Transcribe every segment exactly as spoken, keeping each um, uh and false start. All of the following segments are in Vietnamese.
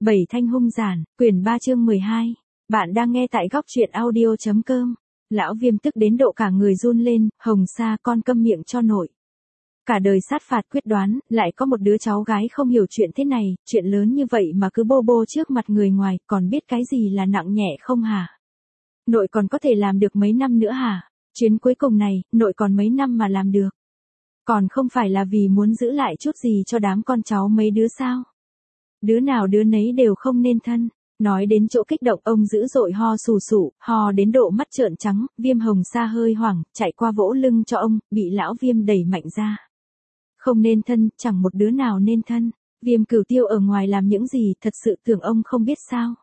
Bảy thanh hung giản, quyển ba chương mười hai. Bạn đang nghe tại góc truyện audio.com. Lão Viêm tức đến độ cả người run lên, Hồng Sa con câm miệng cho nội. Cả đời sát phạt quyết đoán, lại có một đứa cháu gái không hiểu chuyện thế này, chuyện lớn như vậy mà cứ bô bô trước mặt người ngoài, còn biết cái gì là nặng nhẹ không hả? Nội còn có thể làm được mấy năm nữa hả? Chuyến cuối cùng này, nội còn mấy năm mà làm được? Còn không phải là vì muốn giữ lại chút gì cho đám con cháu mấy đứa sao? Đứa nào đứa nấy đều không nên thân. Nói đến chỗ kích động, ông dữ dội ho sù sụ, ho đến độ mắt trợn trắng. Viêm Hồng Sa hơi hoảng, chạy qua vỗ lưng cho ông, bị lão Viêm đẩy mạnh ra. Không nên thân, chẳng một đứa nào nên thân. Viêm Cửu Tiêu ở ngoài làm những gì, thật sự tưởng ông không biết sao?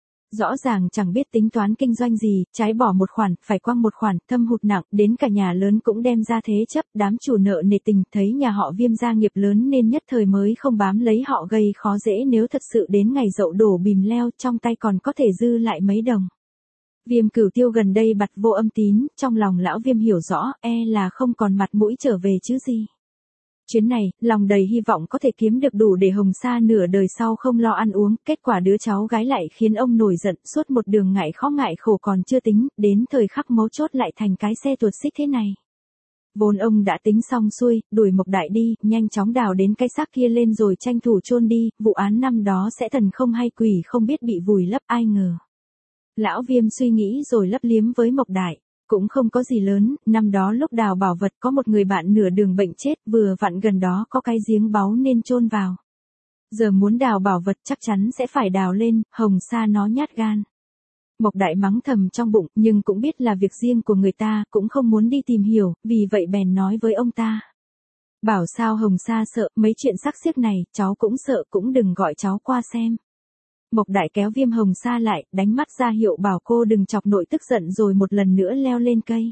Rõ ràng chẳng biết tính toán kinh doanh gì, trái bỏ một khoản, phải quăng một khoản, thâm hụt nặng, đến cả nhà lớn cũng đem ra thế chấp, đám chủ nợ nề tình, thấy nhà họ Viêm gia nghiệp lớn nên nhất thời mới không bám lấy họ, gây khó dễ, nếu thật sự đến ngày dậu đổ bìm leo, trong tay còn có thể dư lại mấy đồng. Viêm Cửu Tiêu gần đây bặt vô âm tín, trong lòng lão Viêm hiểu rõ, e là không còn mặt mũi trở về chứ gì. Chuyến này, lòng đầy hy vọng có thể kiếm được đủ để Hồng Sa nửa đời sau không lo ăn uống, kết quả đứa cháu gái lại khiến ông nổi giận, suốt một đường ngại khó ngại khổ còn chưa tính, đến thời khắc mấu chốt lại thành cái xe tuột xích thế này. Vốn ông đã tính xong xuôi, đuổi Mộc Đại đi, nhanh chóng đào đến cái xác kia lên rồi tranh thủ chôn đi, vụ án năm đó sẽ thần không hay quỷ không biết bị vùi lấp, ai ngờ. Lão Viêm suy nghĩ rồi lấp liếm với Mộc Đại. Cũng không có gì lớn, năm đó lúc đào bảo vật có một người bạn nửa đường bệnh chết, vừa vặn gần đó có cái giếng báu nên chôn vào. Giờ muốn đào bảo vật chắc chắn sẽ phải đào lên, Hồng Sa nó nhát gan. Mộc Đại mắng thầm trong bụng, nhưng cũng biết là việc riêng của người ta, cũng không muốn đi tìm hiểu, vì vậy bèn nói với ông ta. Bảo sao Hồng Sa sợ, mấy chuyện sắc xiếc này, cháu cũng sợ, cũng đừng gọi cháu qua xem. Mộc Đại kéo Viêm Hồng Sa lại, đánh mắt ra hiệu bảo cô đừng chọc nội tức giận rồi một lần nữa leo lên cây.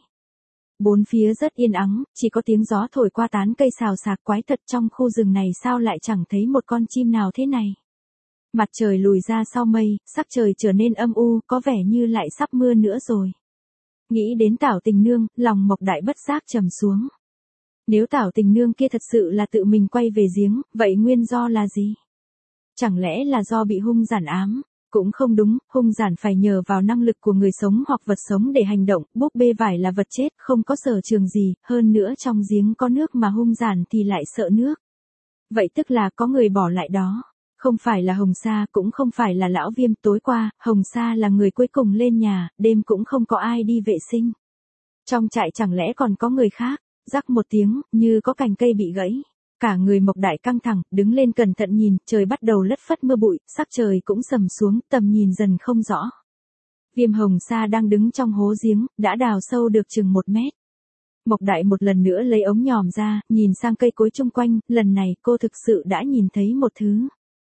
Bốn phía rất yên ắng, chỉ có tiếng gió thổi qua tán cây xào xạc, quái thật, trong khu rừng này sao lại chẳng thấy một con chim nào thế này. Mặt trời lùi ra sau mây, sắc trời trở nên âm u, có vẻ như lại sắp mưa nữa rồi. Nghĩ đến Tảo Tình Nương, lòng Mộc Đại bất giác trầm xuống. Nếu Tảo Tình Nương kia thật sự là tự mình quay về giếng, vậy nguyên do là gì? Chẳng lẽ là do bị hung giản ám? Cũng không đúng, hung giản phải nhờ vào năng lực của người sống hoặc vật sống để hành động, búp bê vải là vật chết, không có sở trường gì, hơn nữa trong giếng có nước mà hung giản thì lại sợ nước. Vậy tức là có người bỏ lại đó. Không phải là Hồng Sa, cũng không phải là lão Viêm, tối qua, Hồng Sa là người cuối cùng lên nhà, đêm cũng không có ai đi vệ sinh. Trong trại chẳng lẽ còn có người khác? Rắc một tiếng, như có cành cây bị gãy. Cả người Mộc Đại căng thẳng, đứng lên cẩn thận nhìn, trời bắt đầu lất phất mưa bụi, sắc trời cũng sầm xuống, tầm nhìn dần không rõ. Viêm Hồng Sa đang đứng trong hố giếng, đã đào sâu được chừng một mét. Mộc Đại một lần nữa lấy ống nhòm ra, nhìn sang cây cối chung quanh, lần này cô thực sự đã nhìn thấy một thứ.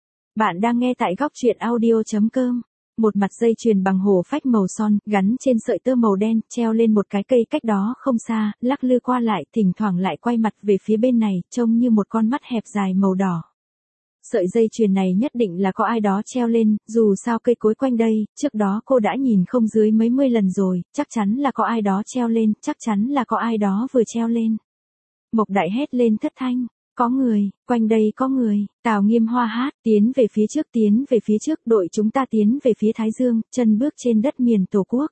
Bạn đang nghe tại góc truyện audio.com. Một mặt dây chuyền bằng hổ phách màu son, gắn trên sợi tơ màu đen, treo lên một cái cây cách đó không xa, lắc lư qua lại, thỉnh thoảng lại quay mặt về phía bên này, trông như một con mắt hẹp dài màu đỏ. Sợi dây chuyền này nhất định là có ai đó treo lên, dù sao cây cối quanh đây, trước đó cô đã nhìn không dưới mấy mươi lần rồi, chắc chắn là có ai đó treo lên, chắc chắn là có ai đó vừa treo lên. Mộc Đại hét lên thất thanh. Có người, quanh đây có người, Tào Nghiêm Hoa hát, tiến về phía trước, tiến về phía trước, đội chúng ta tiến về phía Thái Dương, chân bước trên đất miền Tổ quốc.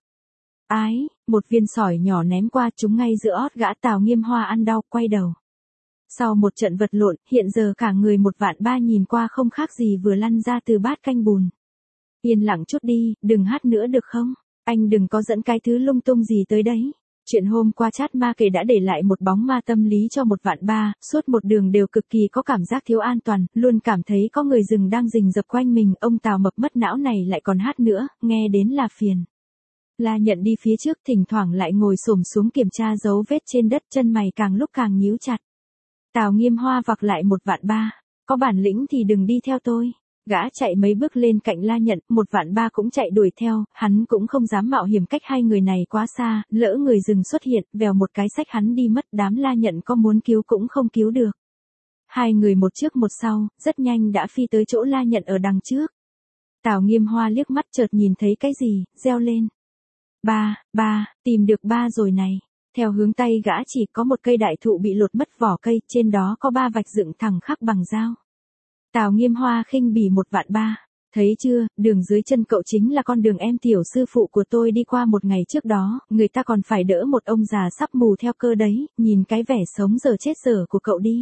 Ái, một viên sỏi nhỏ ném qua, chúng ngay giữa ót gã Tào Nghiêm Hoa ăn đau, quay đầu. Sau một trận vật lộn, hiện giờ cả người một vạn ba nhìn qua không khác gì vừa lăn ra từ bát canh bùn. Yên lặng chút đi, đừng hát nữa được không? Anh đừng có dẫn cái thứ lung tung gì tới đấy. Chuyện hôm qua chat ma kể đã để lại một bóng ma tâm lý cho một vạn ba, suốt một đường đều cực kỳ có cảm giác thiếu an toàn, luôn cảm thấy có người rừng đang rình rập quanh mình, ông Tào mập mất não này lại còn hát nữa, nghe đến là phiền. La Nhận đi phía trước, thỉnh thoảng lại ngồi xổm xuống kiểm tra dấu vết trên đất, chân mày càng lúc càng nhíu chặt. Tào Nghiêm Hoa vặc lại một vạn ba, có bản lĩnh thì đừng đi theo tôi. Gã chạy mấy bước lên cạnh La Nhận, một vạn ba cũng chạy đuổi theo, hắn cũng không dám mạo hiểm cách hai người này quá xa, lỡ người rừng xuất hiện, vèo một cái xách hắn đi mất, đám La Nhận có muốn cứu cũng không cứu được. Hai người một trước một sau, rất nhanh đã phi tới chỗ La Nhận ở đằng trước. Tào Nghiêm Hoa liếc mắt chợt nhìn thấy cái gì, reo lên. Ba, ba, tìm được ba rồi này. Theo hướng tay gã chỉ có một cây đại thụ bị lột mất vỏ cây, trên đó có ba vạch dựng thẳng khắc bằng dao. Tào Nghiêm Hoa khinh bỉ một vạn ba. Thấy chưa, đường dưới chân cậu chính là con đường em tiểu sư phụ của tôi đi qua một ngày trước đó, người ta còn phải đỡ một ông già sắp mù theo cơ đấy, nhìn cái vẻ sống giờ chết giờ của cậu đi.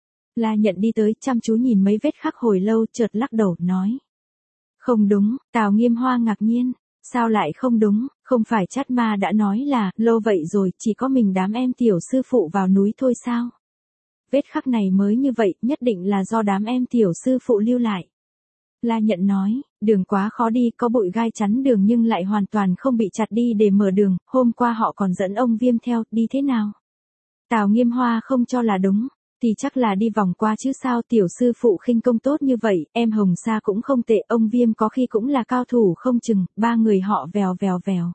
La Nhận đi tới, chăm chú nhìn mấy vết khắc hồi lâu, chợt lắc đầu, nói. Không đúng, Tào Nghiêm Hoa ngạc nhiên. Sao lại không đúng, không phải Chát Ma đã nói là, lâu vậy rồi, chỉ có mình đám em tiểu sư phụ vào núi thôi sao? Vết khắc này mới như vậy, nhất định là do đám em tiểu sư phụ lưu lại. La Nhận nói, đường quá khó đi, có bụi gai chắn đường nhưng lại hoàn toàn không bị chặt đi để mở đường, hôm qua họ còn dẫn ông Viêm theo, đi thế nào? Tào Nghiêm Hoa không cho là đúng, thì chắc là đi vòng qua chứ sao, tiểu sư phụ khinh công tốt như vậy, em Hồng Sa cũng không tệ, ông Viêm có khi cũng là cao thủ không chừng, ba người họ vèo vèo vèo.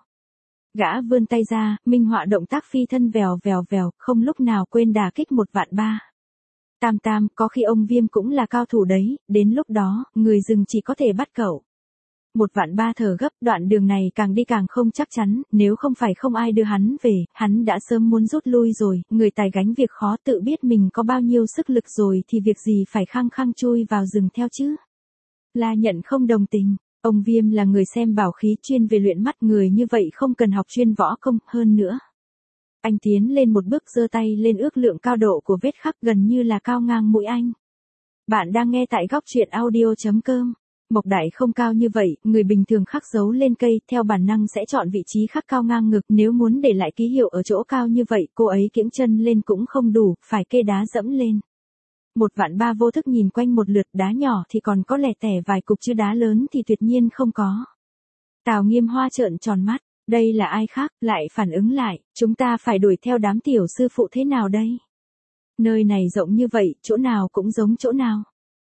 Gã vươn tay ra, minh họa động tác phi thân vèo vèo vèo, không lúc nào quên đả kích một vạn ba. Tam tam, có khi ông Viêm cũng là cao thủ đấy, đến lúc đó, người rừng chỉ có thể bắt cậu. Một vạn ba thở gấp, đoạn đường này càng đi càng không chắc chắn, nếu không phải không ai đưa hắn về, hắn đã sớm muốn rút lui rồi, người tài gánh việc khó tự biết mình có bao nhiêu sức lực rồi thì việc gì phải khăng khăng chui vào rừng theo chứ. La Nhận không đồng tình, ông Viêm là người xem bảo khí chuyên về luyện mắt, người như vậy không cần học chuyên võ công, hơn nữa. Anh tiến lên một bước, giơ tay lên ước lượng cao độ của vết khắc, gần như là cao ngang mũi anh. Bạn đang nghe tại góc truyện audio chấm com. Mộc Đại không cao như vậy, người bình thường khắc dấu lên cây, theo bản năng sẽ chọn vị trí khắc cao ngang ngực, nếu muốn để lại ký hiệu ở chỗ cao như vậy, cô ấy kiễng chân lên cũng không đủ, phải kê đá dẫm lên. Một vạn ba vô thức nhìn quanh một lượt, đá nhỏ thì còn có lẻ tẻ vài cục chứ đá lớn thì tuyệt nhiên không có. Tào Nghiêm Hoa trợn tròn mắt, đây là ai khác, lại phản ứng lại, chúng ta phải đuổi theo đám tiểu sư phụ thế nào đây? Nơi này rộng như vậy, chỗ nào cũng giống chỗ nào.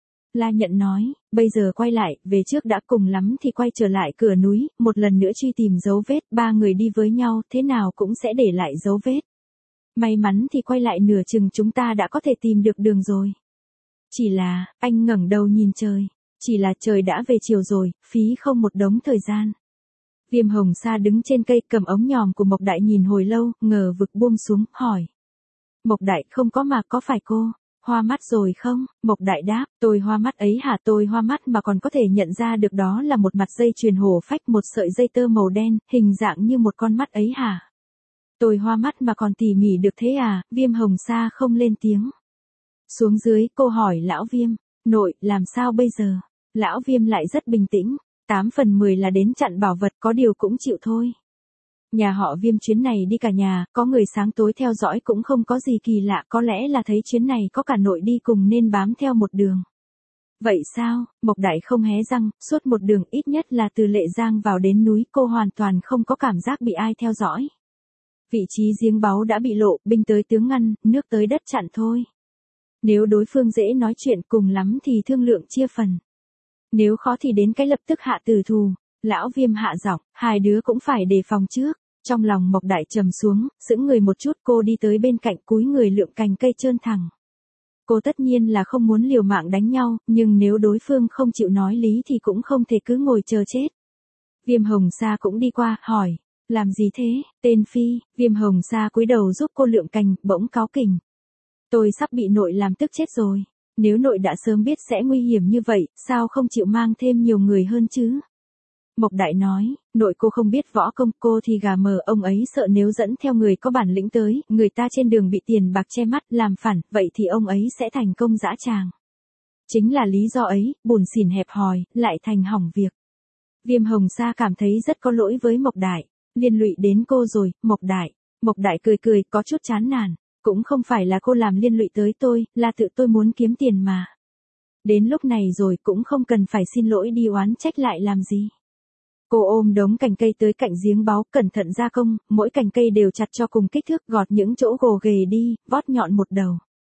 La Nhận nói, bây giờ quay lại, về trước đã, cùng lắm thì quay trở lại cửa núi, một lần nữa truy tìm dấu vết, ba người đi với nhau, thế nào cũng sẽ để lại dấu vết. May mắn thì quay lại nửa chừng chúng ta đã có thể tìm được đường rồi. Chỉ là, anh ngẩng đầu nhìn trời, chỉ là trời đã về chiều rồi, phí không một đống thời gian. Viêm Hồng Sa đứng trên cây cầm ống nhòm của Mộc Đại nhìn hồi lâu, ngờ vực buông xuống, hỏi. Mộc Đại không có mà có phải cô? Hoa mắt rồi không? Mộc Đại đáp, tôi hoa mắt ấy hả? Tôi hoa mắt mà còn có thể nhận ra được đó là một mặt dây chuyền hổ phách, một sợi dây tơ màu đen, hình dạng như một con mắt ấy hả? Tôi hoa mắt mà còn tỉ mỉ được thế à? Viêm Hồng Sa không lên tiếng. Xuống dưới, cô hỏi Lão Viêm, nội, làm sao bây giờ? Lão Viêm lại rất bình tĩnh, tám phần mười là đến chặn bảo vật, có điều cũng chịu thôi. Nhà họ Viêm chuyến này đi cả nhà, có người sáng tối theo dõi cũng không có gì kỳ lạ, có lẽ là thấy chuyến này có cả nội đi cùng nên bám theo một đường. Vậy sao? Mộc Đại không hé răng, suốt một đường ít nhất là từ Lệ Giang vào đến núi, cô hoàn toàn không có cảm giác bị ai theo dõi. Vị trí giếng báu đã bị lộ, binh tới tướng ngăn, nước tới đất chặn thôi. Nếu đối phương dễ nói chuyện, cùng lắm thì thương lượng chia phần. Nếu khó thì đến cái lập tức hạ tử thù. Lão Viêm hạ giọng, hai đứa cũng phải đề phòng trước. Trong lòng Mộc Đại trầm xuống, sững người một chút, cô đi tới bên cạnh, cúi người lượm cành cây trơn thẳng. Cô tất nhiên là không muốn liều mạng đánh nhau, nhưng nếu đối phương không chịu nói lý thì cũng không thể cứ ngồi chờ chết. Viêm Hồng Sa cũng đi qua, hỏi, làm gì thế, tên phi? Viêm Hồng Sa cúi đầu giúp cô lượm cành, bỗng cáu kỉnh. Tôi sắp bị nội làm tức chết rồi. Nếu nội đã sớm biết sẽ nguy hiểm như vậy, sao không chịu mang thêm nhiều người hơn chứ? Mộc Đại nói, nội cô không biết võ công, cô thì gà mờ, ông ấy sợ nếu dẫn theo người có bản lĩnh tới, người ta trên đường bị tiền bạc che mắt, làm phản, vậy thì ông ấy sẽ thành công dã tràng. Chính là lý do ấy, bùn xỉn hẹp hòi, lại thành hỏng việc. Viêm Hồng Sa cảm thấy rất có lỗi với Mộc Đại, liên lụy đến cô rồi, Mộc Đại. Mộc Đại cười cười, có chút chán nản, cũng không phải là cô làm liên lụy tới tôi, là tự tôi muốn kiếm tiền mà. Đến lúc này rồi cũng không cần phải xin lỗi đi oán trách lại làm gì. Cô ôm đống cành cây tới cạnh giếng báu, cẩn thận gia công, mỗi cành cây đều chặt cho cùng kích thước, gọt những chỗ gồ ghề đi, vót nhọn một đầu.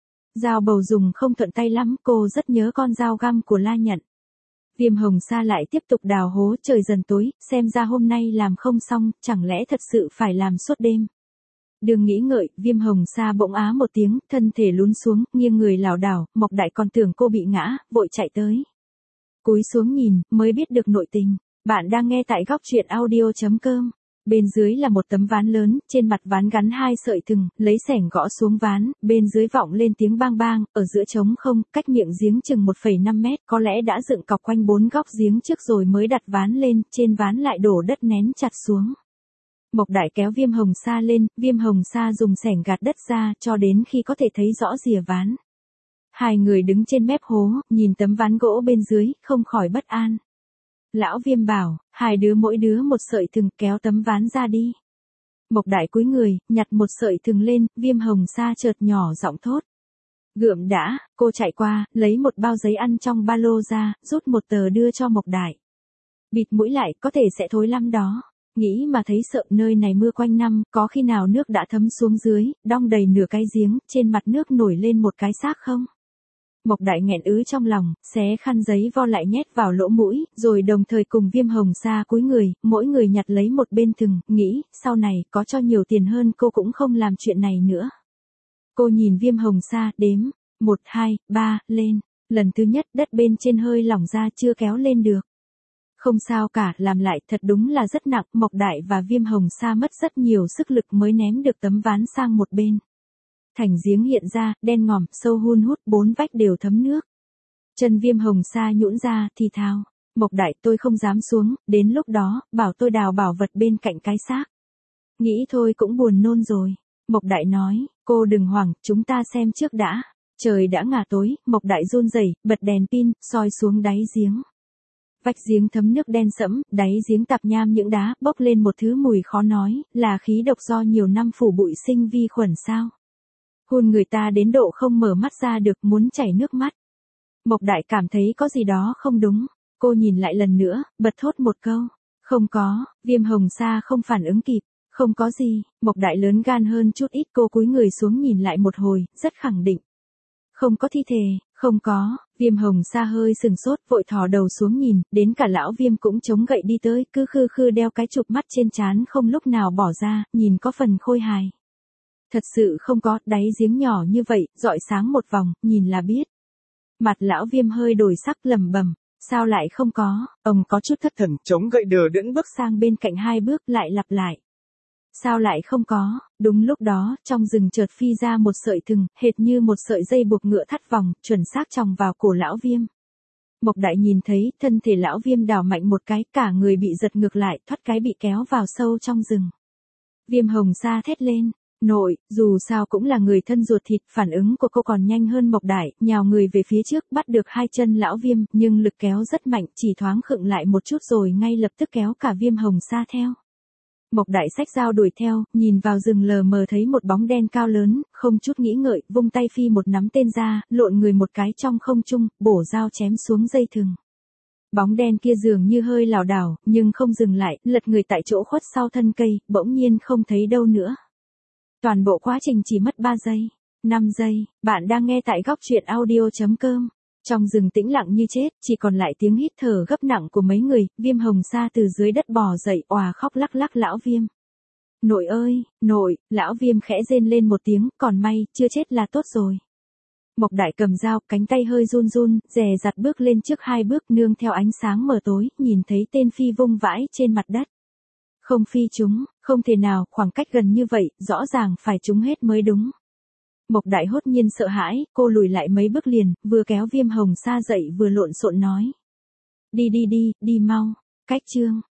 Dao bầu dùng không thuận tay lắm, cô rất nhớ con dao găm của La Nhận. Viêm Hồng Sa lại tiếp tục đào hố, trời dần tối, xem ra hôm nay làm không xong, chẳng lẽ thật sự phải làm suốt đêm. Đừng nghĩ ngợi, Viêm Hồng Sa bỗng á một tiếng, thân thể lún xuống, nghiêng người lảo đảo, Mộc Đại còn tưởng cô bị ngã, vội chạy tới. Cúi xuống nhìn, mới biết được nội tình. Bạn đang nghe tại góc truyện audio chấm com. Bên dưới là một tấm ván lớn, trên mặt ván gắn hai sợi thừng, lấy xẻng gõ xuống ván, bên dưới vọng lên tiếng bang bang, ở giữa trống không, cách miệng giếng chừng một phẩy năm mét, có lẽ đã dựng cọc quanh bốn góc giếng trước rồi mới đặt ván lên, trên ván lại đổ đất nén chặt xuống. Mộc Đại kéo Viêm Hồng Sa lên, Viêm Hồng Sa dùng xẻng gạt đất ra, cho đến khi có thể thấy rõ rìa ván. Hai người đứng trên mép hố, nhìn tấm ván gỗ bên dưới, không khỏi bất an. Lão Viêm bảo, hai đứa mỗi đứa một sợi thừng, kéo tấm ván ra đi. Mộc Đại cúi người, nhặt một sợi thừng lên, Viêm Hồng Sa chợt nhỏ giọng thốt. Gượm đã, cô chạy qua, lấy một bao giấy ăn trong ba lô ra, rút một tờ đưa cho Mộc Đại. Bịt mũi lại, có thể sẽ thối lắm đó. Nghĩ mà thấy sợ, nơi này mưa quanh năm, có khi nào nước đã thấm xuống dưới, đong đầy nửa cái giếng, trên mặt nước nổi lên một cái xác không? Mộc Đại nghẹn ứ trong lòng, xé khăn giấy vo lại nhét vào lỗ mũi, rồi đồng thời cùng Viêm Hồng Sa cúi người, mỗi người nhặt lấy một bên thừng, nghĩ, sau này, có cho nhiều tiền hơn cô cũng không làm chuyện này nữa. Cô nhìn Viêm Hồng Sa, đếm, một, hai, ba, lên, lần thứ nhất đất bên trên hơi lỏng ra chưa kéo lên được. Không sao cả, làm lại, thật đúng là rất nặng, Mộc Đại và Viêm Hồng Sa mất rất nhiều sức lực mới ném được tấm ván sang một bên. Thành giếng hiện ra, đen ngòm, sâu hun hút, bốn vách đều thấm nước. Chân Viêm Hồng Sa nhũn ra, thì thào, Mộc Đại tôi không dám xuống, đến lúc đó, bảo tôi đào bảo vật bên cạnh cái xác. Nghĩ thôi cũng buồn nôn rồi. Mộc Đại nói, cô đừng hoảng, chúng ta xem trước đã. Trời đã ngả tối, Mộc Đại run rẩy, bật đèn pin, soi xuống đáy giếng. Vách giếng thấm nước đen sẫm, đáy giếng tạp nham những đá, bốc lên một thứ mùi khó nói, là khí độc do nhiều năm phủ bụi sinh vi khuẩn sao. Hôn người ta đến độ không mở mắt ra được, muốn chảy nước mắt. Mộc Đại cảm thấy có gì đó không đúng, cô nhìn lại lần nữa, bật thốt một câu, không có, Viêm Hồng Sa không phản ứng kịp, không có gì, Mộc Đại lớn gan hơn chút ít, cô cúi người xuống nhìn lại một hồi, rất khẳng định. Không có thi thể, không có, Viêm Hồng Sa hơi sừng sốt, vội thò đầu xuống nhìn, đến cả lão Viêm cũng chống gậy đi tới, cứ khư khư đeo cái chụp mắt trên trán không lúc nào bỏ ra, nhìn có phần khôi hài. Thật sự không có, đáy giếng nhỏ như vậy, rọi sáng một vòng, nhìn là biết. Mặt lão Viêm hơi đổi sắc, lẩm bẩm, sao lại không có, ông có chút thất thần, chống gậy đờ đẫn bước sang bên cạnh hai bước, lại lặp lại. Sao lại không có, đúng lúc đó, trong rừng chợt phi ra một sợi thừng, hệt như một sợi dây buộc ngựa thắt vòng, chuẩn xác chòng vào cổ lão Viêm. Mộc Đại nhìn thấy, thân thể lão Viêm đảo mạnh một cái, cả người bị giật ngược lại, thoát cái bị kéo vào sâu trong rừng. Viêm Hồng Sa thét lên. Nội, dù sao cũng là người thân ruột thịt, phản ứng của cô còn nhanh hơn Mộc Đại, nhào người về phía trước, bắt được hai chân lão Viêm, nhưng lực kéo rất mạnh, chỉ thoáng khựng lại một chút rồi ngay lập tức kéo cả Viêm Hồng Sa theo. Mộc Đại xách dao đuổi theo, nhìn vào rừng lờ mờ thấy một bóng đen cao lớn, không chút nghĩ ngợi, vung tay phi một nắm tên ra, lộn người một cái trong không trung, bổ dao chém xuống dây thừng. Bóng đen kia dường như hơi lảo đảo, nhưng không dừng lại, lật người tại chỗ khuất sau thân cây, bỗng nhiên không thấy đâu nữa. Toàn bộ quá trình chỉ mất ba giây, năm giây, bạn đang nghe tại góc truyện audio chấm com. Trong rừng tĩnh lặng như chết, chỉ còn lại tiếng hít thở gấp nặng của mấy người, Viêm Hồng Sa từ dưới đất bò dậy, òa khóc lắc lắc lão Viêm. Nội ơi, nội, lão Viêm khẽ rên lên một tiếng, còn may, chưa chết là tốt rồi. Mộc Đại cầm dao, cánh tay hơi run run, dè dặt bước lên trước hai bước, nương theo ánh sáng mờ tối, nhìn thấy tên phi vung vãi trên mặt đất. Không phi chúng, không thể nào, khoảng cách gần như vậy, rõ ràng phải chúng hết mới đúng. Mộc Đại hốt nhiên sợ hãi, cô lùi lại mấy bước liền, vừa kéo Viêm Hồng Sa dậy vừa lộn xộn nói. Đi đi đi, đi mau, cách chương.